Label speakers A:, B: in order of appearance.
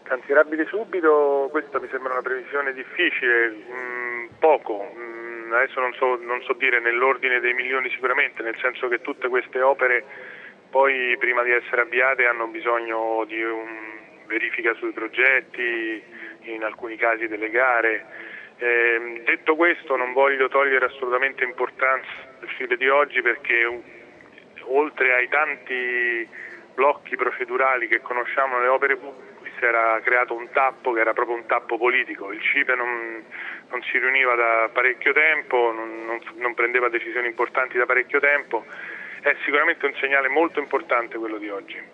A: Cantierabili subito, questa mi sembra una previsione difficile, poco. Adesso non so dire nell'ordine dei milioni sicuramente, nel senso che tutte queste opere poi prima di essere avviate hanno bisogno di verifica sui progetti, in alcuni casi delle gare. Detto questo, non voglio togliere assolutamente importanza al file di oggi, perché oltre ai tanti blocchi procedurali che conosciamo nelle opere pubbliche, si era creato un tappo che era proprio un tappo politico. Il CIPE non si riuniva da parecchio tempo, non prendeva decisioni importanti da parecchio tempo. È sicuramente un segnale molto importante quello di oggi.